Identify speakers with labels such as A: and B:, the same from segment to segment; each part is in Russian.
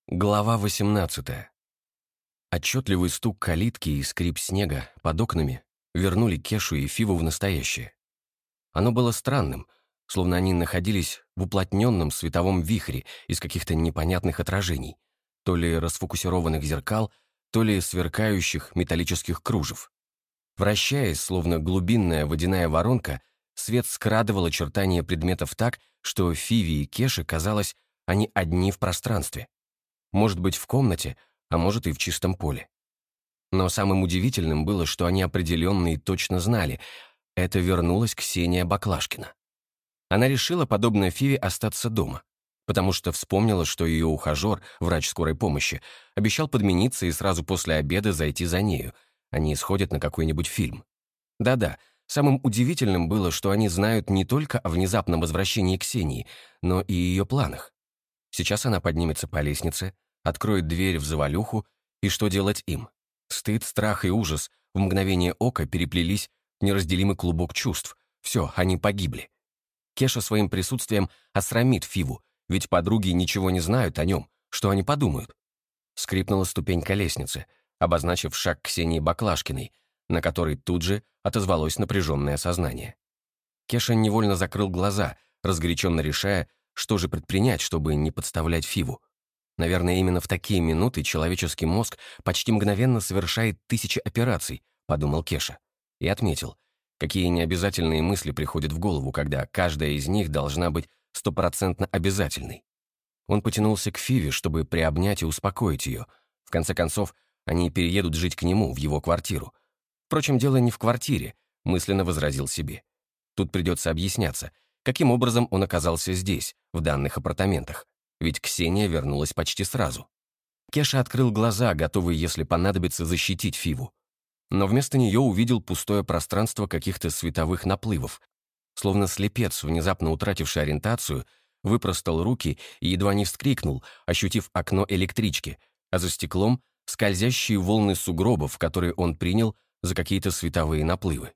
A: Глава 18. Отчетливый стук калитки и скрип снега под окнами вернули Кешу и Фиву в настоящее. Оно было странным, словно они находились в уплотненном световом вихре из каких-то непонятных отражений, то ли расфокусированных зеркал, то ли сверкающих металлических кружев. Вращаясь, словно глубинная водяная воронка, свет скрадывал очертания предметов так, что Фиве и Кеше казалось, они одни в пространстве. Может быть, в комнате, а может и в чистом поле. Но самым удивительным было, что они определенно и точно знали — это вернулась Ксения Баклашкина. Она решила, подобно Фиве, остаться дома, потому что вспомнила, что ее ухажер, врач скорой помощи, обещал подмениться и сразу после обеда зайти за нею. Они сходят на какой-нибудь фильм. Да-да, самым удивительным было, что они знают не только о внезапном возвращении Ксении, но и ее планах. Сейчас она поднимется по лестнице, откроет дверь в завалюху, и что делать им? Стыд, страх и ужас в мгновение ока переплелись в неразделимый клубок чувств. Все, они погибли. Кеша своим присутствием осрамит Фиву, ведь подруги ничего не знают о нем, что они подумают. Скрипнула ступенька лестницы, обозначив шаг Ксении Баклашкиной, на который тут же отозвалось напряженное сознание. Кеша невольно закрыл глаза, разгоряченно решая, что же предпринять, чтобы не подставлять Фиву. Наверное, именно в такие минуты человеческий мозг почти мгновенно совершает тысячи операций, подумал Кеша. И отметил, какие необязательные мысли приходят в голову, когда каждая из них должна быть стопроцентно обязательной. Он потянулся к Фиве, чтобы приобнять и успокоить ее. В конце концов, они переедут жить к нему, в его квартиру. Впрочем, дело не в квартире, мысленно возразил себе. Тут придется объясняться, каким образом он оказался здесь, в данных апартаментах. Ведь Ксения вернулась почти сразу. Кеша открыл глаза, готовый, если понадобится, защитить Фиву. Но вместо нее увидел пустое пространство каких-то световых наплывов. Словно слепец, внезапно утративший ориентацию, выпростал руки и едва не вскрикнул, ощутив окно электрички, а за стеклом — скользящие волны сугробов, которые он принял за какие-то световые наплывы.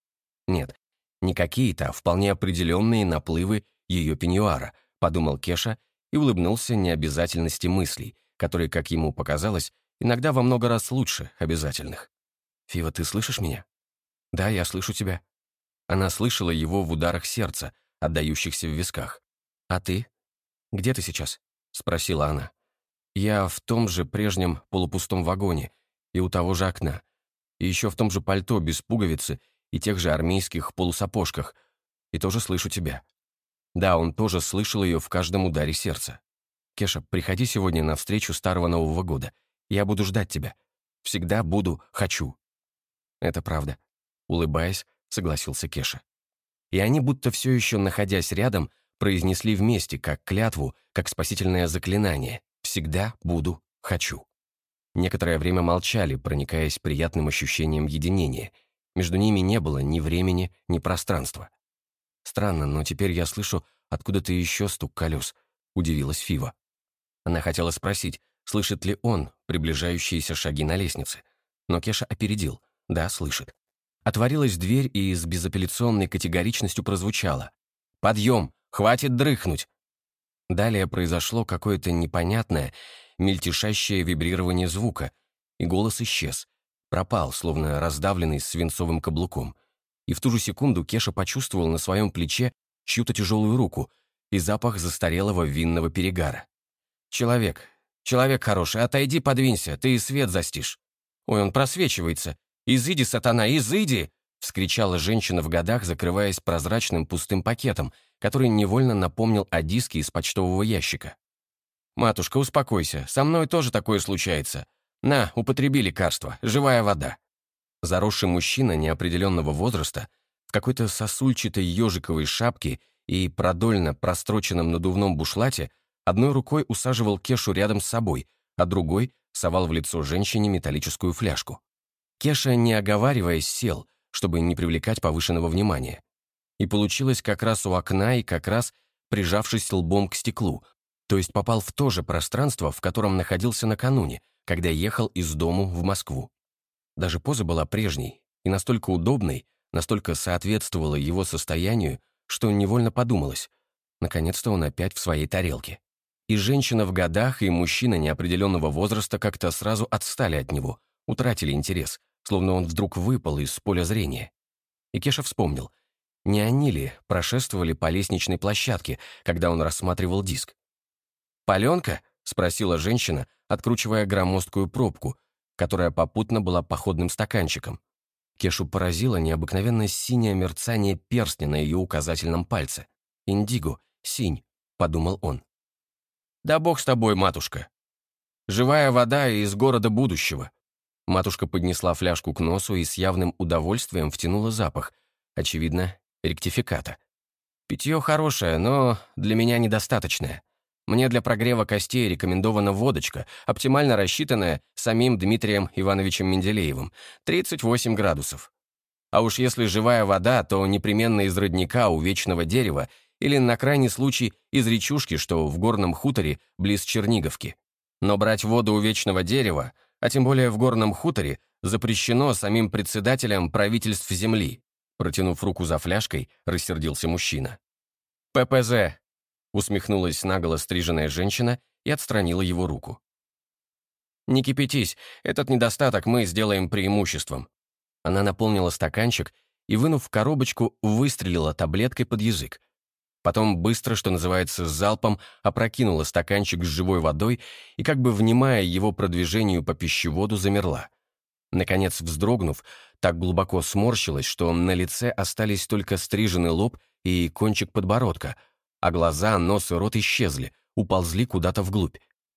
A: Нет, не какие-то, а вполне определенные наплывы ее пеньюара, подумал Кеша и улыбнулся необязательности мыслей, которые, как ему показалось, иногда во много раз лучше обязательных. «Фива, ты слышишь меня?» «Да, я слышу тебя». Она слышала его в ударах сердца, отдающихся в висках. «А ты? Где ты сейчас?» — спросила она. «Я в том же прежнем полупустом вагоне и у того же окна, и еще в том же пальто без пуговицы и тех же армейских полусапожках, и тоже слышу тебя». Да, он тоже слышал ее в каждом ударе сердца. «Кеша, приходи сегодня на встречу Старого Нового года. Я буду ждать тебя. Всегда буду, хочу». «Это правда», — улыбаясь, согласился Кеша. И они, будто все еще находясь рядом, произнесли вместе, как клятву, как спасительное заклинание «Всегда буду, хочу». Некоторое время молчали, проникаясь приятным ощущением единения. Между ними не было ни времени, ни пространства. «Странно, но теперь я слышу откуда-то еще стук колес», — удивилась Фива. Она хотела спросить, слышит ли он приближающиеся шаги на лестнице. Но Кеша опередил. Да, слышит. Отворилась дверь и с безапелляционной категоричностью прозвучало: «Подъем! Хватит дрыхнуть!» Далее произошло какое-то непонятное, мельтешащее вибрирование звука, и голос исчез, пропал, словно раздавленный свинцовым каблуком. И в ту же секунду Кеша почувствовал на своем плече чью-то тяжелую руку и запах застарелого винного перегара. «Человек, человек хороший, отойди, подвинься, ты и свет застишь». «Ой, он просвечивается! Изыди, сатана, изыди!» — вскричала женщина в годах, закрываясь прозрачным пустым пакетом, который невольно напомнил о диске из почтового ящика. «Матушка, успокойся, со мной тоже такое случается. На, употреби лекарство, живая вода». Заросший мужчина неопределенного возраста в какой-то сосульчатой ежиковой шапке и продольно простроченном надувном бушлате одной рукой усаживал Кешу рядом с собой, а другой совал в лицо женщине металлическую фляжку. Кеша, не оговариваясь, сел, чтобы не привлекать повышенного внимания. И получилось как раз у окна и как раз прижавшись лбом к стеклу, то есть попал в то же пространство, в котором находился накануне, когда ехал из дому в Москву. Даже поза была прежней и настолько удобной, настолько соответствовала его состоянию, что невольно подумалось: наконец-то он опять в своей тарелке. И женщина в годах, и мужчина неопределенного возраста как-то сразу отстали от него, утратили интерес, словно он вдруг выпал из поля зрения. И Кеша вспомнил, не они ли прошествовали по лестничной площадке, когда он рассматривал диск. «Паленка?» — спросила женщина, откручивая громоздкую пробку, которая попутно была походным стаканчиком. Кешу поразило необыкновенное синее мерцание перстня на ее указательном пальце. «Индиго, синь», — подумал он. «Да бог с тобой, матушка. Живая вода из города будущего». Матушка поднесла фляжку к носу и с явным удовольствием втянула запах, очевидно, ректификата. «Питье хорошее, но для меня недостаточное. Мне для прогрева костей рекомендована водочка, оптимально рассчитанная самим Дмитрием Ивановичем Менделеевым, 38 градусов. А уж если живая вода, то непременно из родника у вечного дерева или, на крайний случай, из речушки, что в горном хуторе близ Черниговки. Но брать воду у вечного дерева, а тем более в горном хуторе, запрещено самим председателем правительств земли». Протянув руку за фляжкой, рассердился мужчина. «ППЗ!» — усмехнулась наголо стриженная женщина и отстранила его руку. «Не кипятись, этот недостаток мы сделаем преимуществом». Она наполнила стаканчик и, вынув в коробочку, выстрелила таблеткой под язык. Потом быстро, что называется, залпом опрокинула стаканчик с живой водой и, как бы внимая его продвижению по пищеводу, замерла. Наконец, вздрогнув, так глубоко сморщилась, что на лице остались только стриженный лоб и кончик подбородка, а глаза, нос и рот исчезли, уползли куда-то вглубь.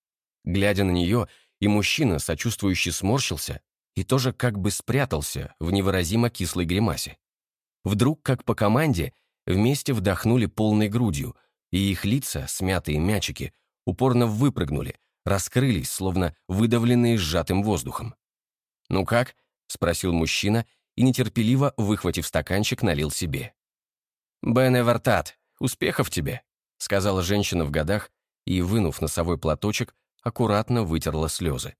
A: Глядя на нее, и мужчина, сочувствующий, сморщился и тоже как бы спрятался в невыразимо кислой гримасе. Вдруг, как по команде, вместе вдохнули полной грудью, и их лица, смятые мячики, упорно выпрыгнули, раскрылись, словно выдавленные сжатым воздухом. «Ну как?» — спросил мужчина и, нетерпеливо, выхватив стаканчик, налил себе. «Бене вартат, успехов тебе!» — сказала женщина в годах и, вынув носовой платочек, аккуратно вытерла слезы.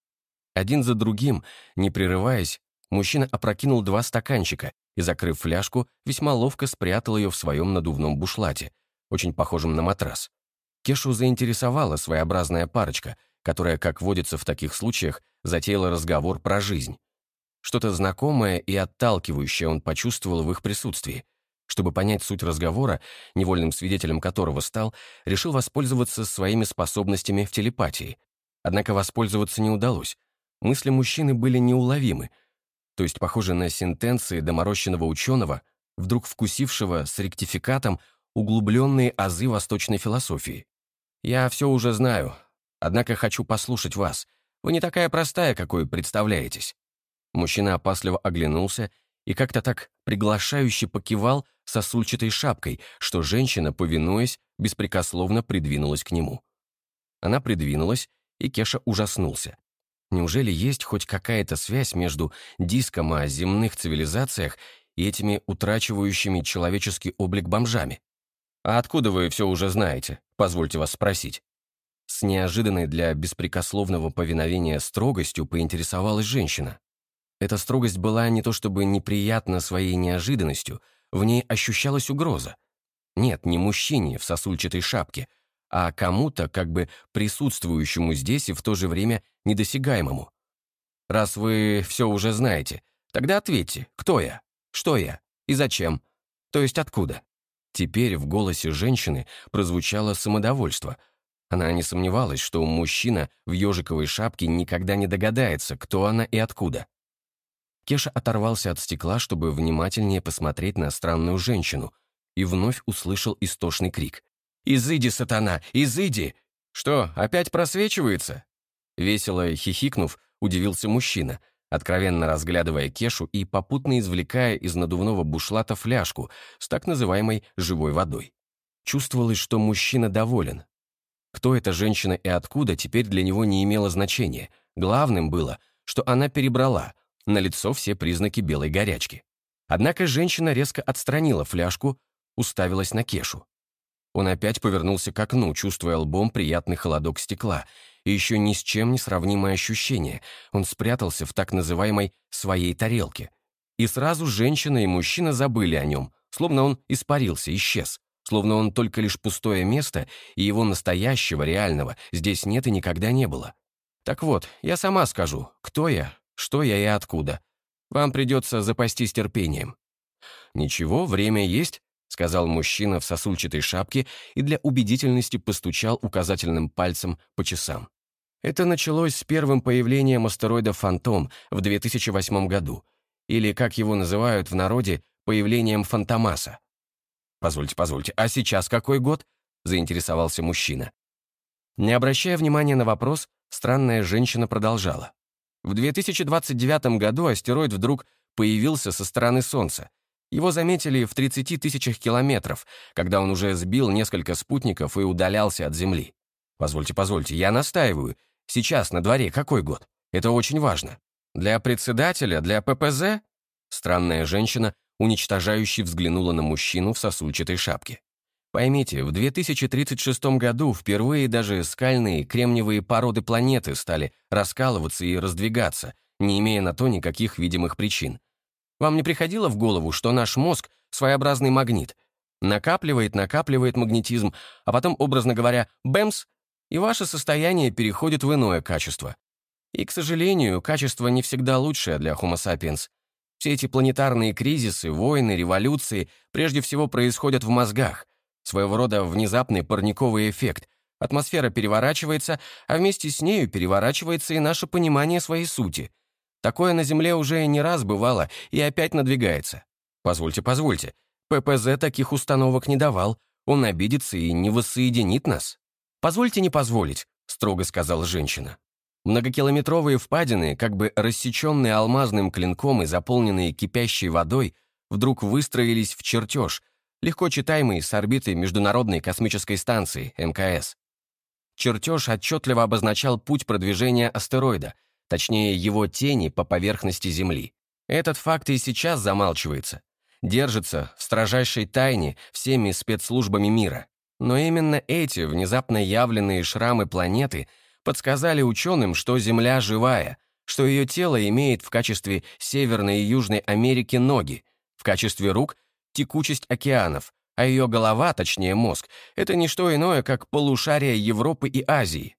A: Один за другим, не прерываясь, мужчина опрокинул 2 стаканчика и, закрыв фляжку, весьма ловко спрятал ее в своем надувном бушлате, очень похожем на матрас. Кешу заинтересовала своеобразная парочка, которая, как водится в таких случаях, затеяла разговор про жизнь. Что-то знакомое и отталкивающее он почувствовал в их присутствии. Чтобы понять суть разговора, невольным свидетелем которого стал, решил воспользоваться своими способностями в телепатии. Однако воспользоваться не удалось. Мысли мужчины были неуловимы, то есть похожи на сентенции доморощенного ученого, вдруг вкусившего с ректификатом углубленные азы восточной философии. «Я все уже знаю, однако хочу послушать вас. Вы не такая простая, какой представляетесь». Мужчина опасливо оглянулся и как-то так приглашающе покивал сосульчатой шапкой, что женщина, повинуясь, беспрекословно придвинулась к нему. Она придвинулась, и Кеша ужаснулся. Неужели есть хоть какая-то связь между диском о земных цивилизациях и этими утрачивающими человеческий облик бомжами? «А откуда вы все уже знаете? Позвольте вас спросить». С неожиданной для беспрекословного повиновения строгостью поинтересовалась женщина. Эта строгость была не то чтобы неприятна своей неожиданностью, в ней ощущалась угроза. Нет, не мужчине в сосульчатой шапке, а кому-то, как бы присутствующему здесь и в то же время недосягаемому. «Раз вы все уже знаете, тогда ответьте, кто я, что я и зачем, то есть откуда?» Теперь в голосе женщины прозвучало самодовольство. Она не сомневалась, что мужчина в ежиковой шапке никогда не догадается, кто она и откуда. Кеша оторвался от стекла, чтобы внимательнее посмотреть на странную женщину, и вновь услышал истошный крик. «Изыди, сатана, изыди!» «Что, опять просвечивается?» Весело хихикнув, удивился мужчина, откровенно разглядывая Кешу и попутно извлекая из надувного бушлата фляжку с так называемой «живой водой». Чувствовалось, что мужчина доволен. Кто эта женщина и откуда, теперь для него не имело значения. Главным было, что она перебрала, налицо все признаки белой горячки. Однако женщина резко отстранила фляжку, уставилась на Кешу. Он опять повернулся к окну, чувствуя лбом приятный холодок стекла, и еще ни с чем не сравнимое ощущение. Он спрятался в так называемой «своей тарелке». И сразу женщина и мужчина забыли о нем, словно он испарился, исчез. словно он только лишь пустое место, и его настоящего, реального, здесь нет и никогда не было. Так вот, я сама скажу, кто я, что я и откуда. Вам придется запастись терпением». «Ничего, время есть», — сказал мужчина в сосульчатой шапке и для убедительности постучал указательным пальцем по часам. Это началось с первым появлением астероида «Фантом» в 2008 году, или, как его называют в народе, появлением Фантомаса. «Позвольте, а сейчас какой год?» — заинтересовался мужчина. Не обращая внимания на вопрос, странная женщина продолжала. В 2029 году астероид вдруг появился со стороны Солнца. Его заметили в 30 тысячах километров, когда он уже сбил несколько спутников и удалялся от Земли. Позвольте, я настаиваю. Сейчас на дворе какой год? Это очень важно. Для председателя, для ППЗ? Странная женщина уничтожающе взглянула на мужчину в сосульчатой шапке. Поймите, в 2036 году впервые даже скальные кремниевые породы планеты стали раскалываться и раздвигаться, не имея на то никаких видимых причин. Вам не приходило в голову, что наш мозг — своеобразный магнит? Накапливает магнетизм, а потом, образно говоря, бэмс, и ваше состояние переходит в иное качество. И, к сожалению, качество не всегда лучшее для Homo sapiens. Все эти планетарные кризисы, войны, революции прежде всего происходят в мозгах. Своего рода внезапный парниковый эффект. Атмосфера переворачивается, а вместе с нею переворачивается и наше понимание своей сути. Такое на Земле уже не раз бывало и опять надвигается. Позвольте, ППЗ таких установок не давал, он обидится и не воссоединит нас. «Позвольте не позволить», — строго сказала женщина. Многокилометровые впадины, как бы рассеченные алмазным клинком и заполненные кипящей водой, вдруг выстроились в чертеж, легко читаемый с орбиты Международной космической станции, МКС. Чертеж отчетливо обозначал путь продвижения астероида, точнее его тени по поверхности Земли. Этот факт и сейчас замалчивается. Держится в строжайшей тайне всеми спецслужбами мира. Но именно эти внезапно явленные шрамы планеты подсказали ученым, что Земля живая, что ее тело имеет в качестве Северной и Южной Америки ноги, в качестве рук — текучесть океанов, а ее голова, точнее мозг, это не что иное, как полушария Европы и Азии.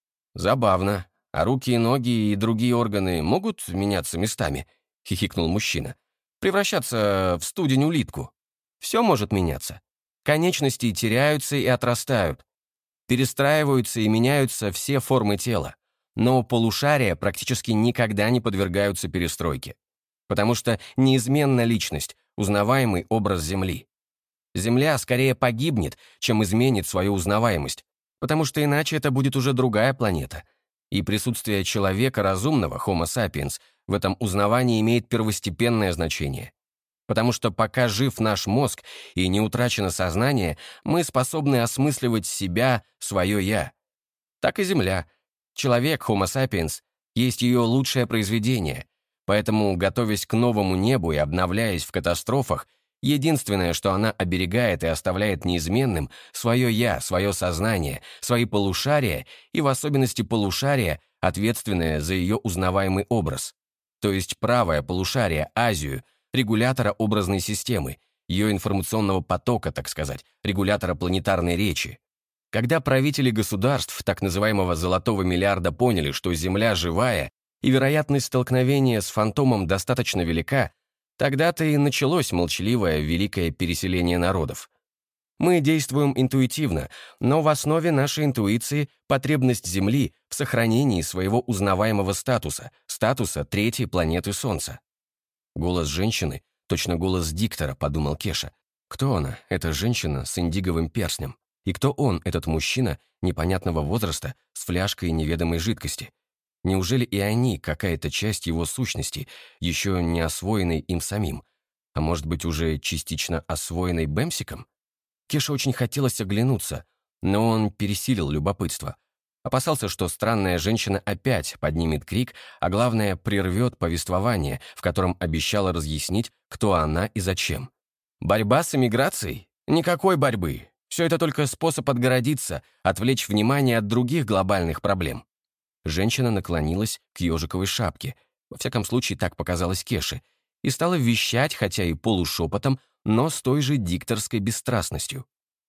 A: Забавно. А руки и ноги и другие органы могут меняться местами? Хихикнул мужчина. Превращаться в студень-улитку. Все может меняться. Конечности теряются и отрастают. Перестраиваются и меняются все формы тела. Но полушария практически никогда не подвергаются перестройке. Потому что неизменна личность, узнаваемый образ Земли. Земля скорее погибнет, чем изменит свою узнаваемость, потому что иначе это будет уже другая планета. И присутствие человека разумного, Homo sapiens, в этом узнавании имеет первостепенное значение. Потому что пока жив наш мозг и не утрачено сознание, мы способны осмысливать себя, свое «я». Так и Земля. Человек, Homo sapiens, есть ее лучшее произведение. Поэтому, готовясь к новому небу и обновляясь в катастрофах, единственное, что она оберегает и оставляет неизменным, свое «я», свое сознание, свои полушария и в особенности полушария, ответственное за ее узнаваемый образ. То есть правое полушарие, Азию, регулятора образной системы, ее информационного потока, так сказать, регулятора планетарной речи. Когда правители государств так называемого «золотого миллиарда» поняли, что Земля живая и вероятность столкновения с фантомом достаточно велика, тогда-то и началось молчаливое великое переселение народов. Мы действуем интуитивно, но в основе нашей интуиции потребность Земли в сохранении своего узнаваемого статуса, статуса третьей планеты Солнца. Голос женщины, точно голос диктора, подумал Кеша. Кто она, эта женщина с индиговым перстнем? И кто он, этот мужчина непонятного возраста с фляжкой неведомой жидкости? Неужели и они, какая-то часть его сущности, еще не освоенной им самим? А может быть, уже частично освоенной Бэмсиком? Кеше очень хотелось оглянуться, но он пересилил любопытство. Опасался, что странная женщина опять поднимет крик, а главное, прервет повествование, в котором обещала разъяснить, кто она и зачем. Борьба с эмиграцией? Никакой борьбы. Все это только способ отгородиться, отвлечь внимание от других глобальных проблем. Женщина наклонилась к ежиковой шапке, во всяком случае так показалось Кеше, и стала вещать, хотя и полушепотом, но с той же дикторской бесстрастностью.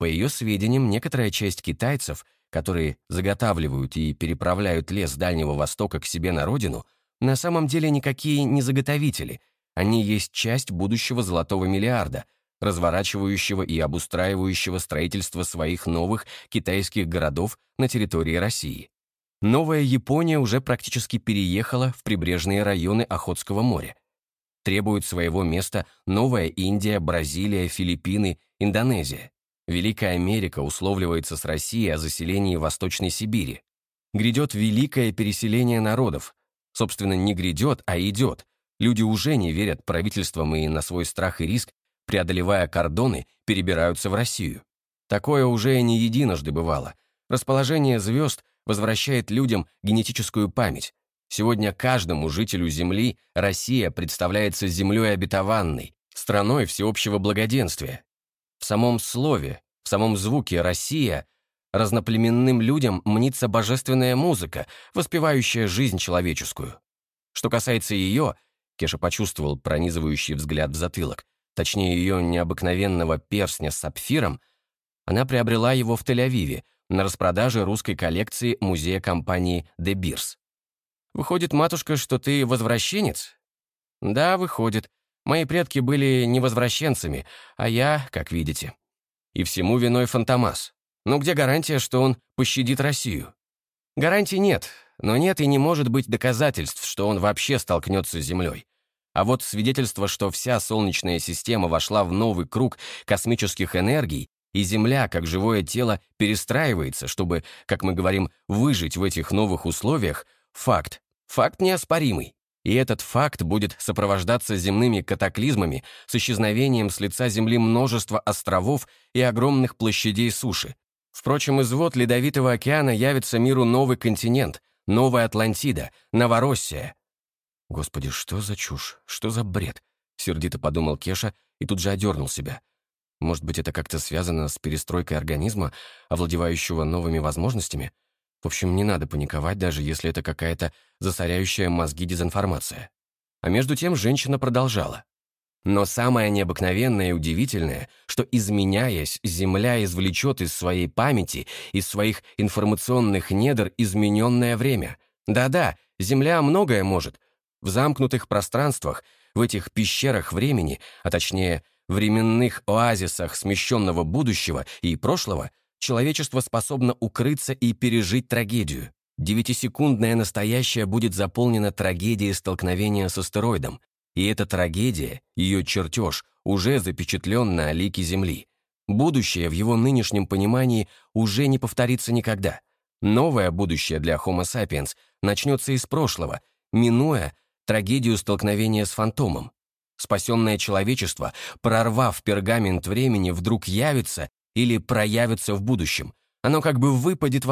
A: По ее сведениям, некоторая часть китайцев, которые заготавливают и переправляют лес Дальнего Востока к себе на родину, на самом деле никакие не заготовители. Они есть часть будущего золотого миллиарда, разворачивающего и обустраивающего строительство своих новых китайских городов на территории России. Новая Япония уже практически переехала в прибрежные районы Охотского моря. Требуют своего места Новая Индия, Бразилия, Филиппины, Индонезия. Великая Америка условливается с Россией о заселении Восточной Сибири. Грядет великое переселение народов. Собственно, не грядет, а идет. Люди уже не верят правительствам и на свой страх и риск, преодолевая кордоны, перебираются в Россию. Такое уже не единожды бывало. Расположение звезд возвращает людям генетическую память. Сегодня каждому жителю Земли Россия представляется землей обетованной, страной всеобщего благоденствия. В самом слове, в самом звуке «Россия» разноплеменным людям мнится божественная музыка, воспевающая жизнь человеческую. Что касается ее, Кеша почувствовал пронизывающий взгляд в затылок, точнее ее необыкновенного перстня с сапфиром, она приобрела его в Тель-Авиве на распродаже русской коллекции музея компании «Де Бирс». «Выходит, матушка, что ты возвращенец?» «Да, выходит. Мои предки были не возвращенцами, а я, как видите. И всему виной Фантомас. Но где гарантия, что он пощадит Россию? Гарантий нет, но нет и не может быть доказательств, что он вообще столкнется с Землей. А вот свидетельство, что вся Солнечная система вошла в новый круг космических энергий, и Земля, как живое тело, перестраивается, чтобы, как мы говорим, выжить в этих новых условиях, факт. Факт неоспоримый. И этот факт будет сопровождаться земными катаклизмами с исчезновением с лица Земли множества островов и огромных площадей суши. Впрочем, из вод Ледовитого океана явится миру новый континент, новая Атлантида, Новороссия. «Господи, что за чушь? Что за бред?» — сердито подумал Кеша и тут же одернул себя. Может быть, это как-то связано с перестройкой организма, овладевающего новыми возможностями? В общем, не надо паниковать, даже если это какая-то засоряющая мозги дезинформация. А между тем женщина продолжала. Но самое необыкновенное и удивительное, что, изменяясь, Земля извлечет из своей памяти, из своих информационных недр измененное время. Да-да, Земля многое может. В замкнутых пространствах, в этих пещерах времени, а точнее, временных оазисах смещенного будущего и прошлого, человечество способно укрыться и пережить трагедию. 9-секундное настоящее будет заполнено трагедией столкновения с астероидом. И эта трагедия, ее чертеж, уже запечатлен на лике Земли. Будущее в его нынешнем понимании уже не повторится никогда. Новое будущее для Homo sapiens начнется из прошлого, минуя трагедию столкновения с фантомом. Спасенное человечество, прорвав пергамент времени, вдруг явится или проявится в будущем. Оно как бы выпадет в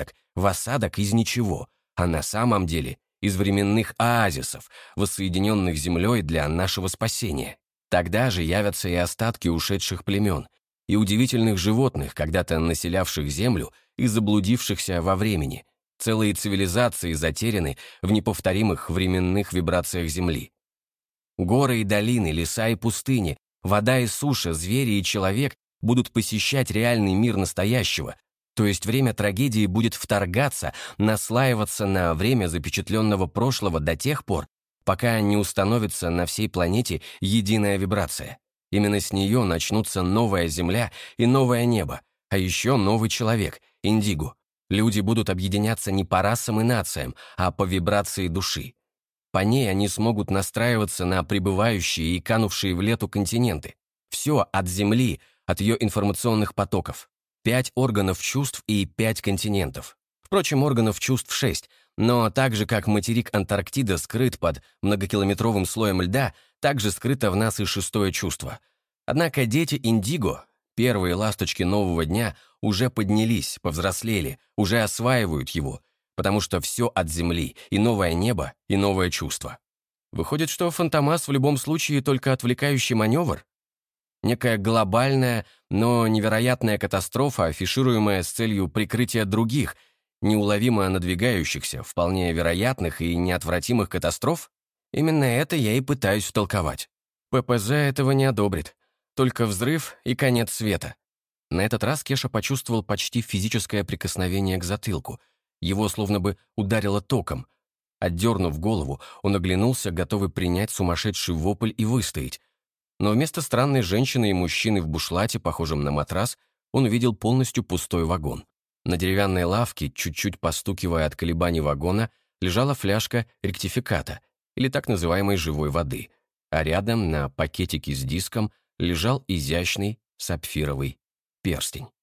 A: осадок из ничего, а на самом деле из временных оазисов, воссоединенных Землей для нашего спасения. Тогда же явятся и остатки ушедших племен, и удивительных животных, когда-то населявших Землю и заблудившихся во времени. Целые цивилизации затеряны в неповторимых временных вибрациях Земли. Горы и долины, леса и пустыни, вода и суша, звери и человек будут посещать реальный мир настоящего, то есть время трагедии будет вторгаться, наслаиваться на время запечатленного прошлого до тех пор, пока не установится на всей планете единая вибрация. Именно с нее начнутся новая Земля и новое небо, а еще новый человек, индиго. Люди будут объединяться не по расам и нациям, а по вибрации души. По ней они смогут настраиваться на прибывающие и канувшие в лету континенты. Все от Земли, от ее информационных потоков. 5 органов чувств и 5 континентов. Впрочем, органов чувств 6, но так же, как материк Антарктида скрыт под многокилометровым слоем льда, так же скрыто в нас и 6-е чувство. Однако дети индиго, первые ласточки нового дня, уже поднялись, повзрослели, уже осваивают его, потому что все от Земли, и новое небо, и новое чувство. Выходит, что Фантомас в любом случае только отвлекающий маневр? Некая глобальная, но невероятная катастрофа, афишируемая с целью прикрытия других, неуловимо надвигающихся, вполне вероятных и неотвратимых катастроф? Именно это я и пытаюсь втолковать. ППЗ этого не одобрит. Только взрыв и конец света. На этот раз Кеша почувствовал почти физическое прикосновение к затылку. Его словно бы ударило током. Отдернув голову, он оглянулся, готовый принять сумасшедший вопль и выстоять. Но вместо странной женщины и мужчины в бушлате, похожем на матрас, он увидел полностью пустой вагон. На деревянной лавке, чуть-чуть постукивая от колебаний вагона, лежала фляжка ректификата, или так называемой живой воды, а рядом на пакетике с диском лежал изящный сапфировый перстень.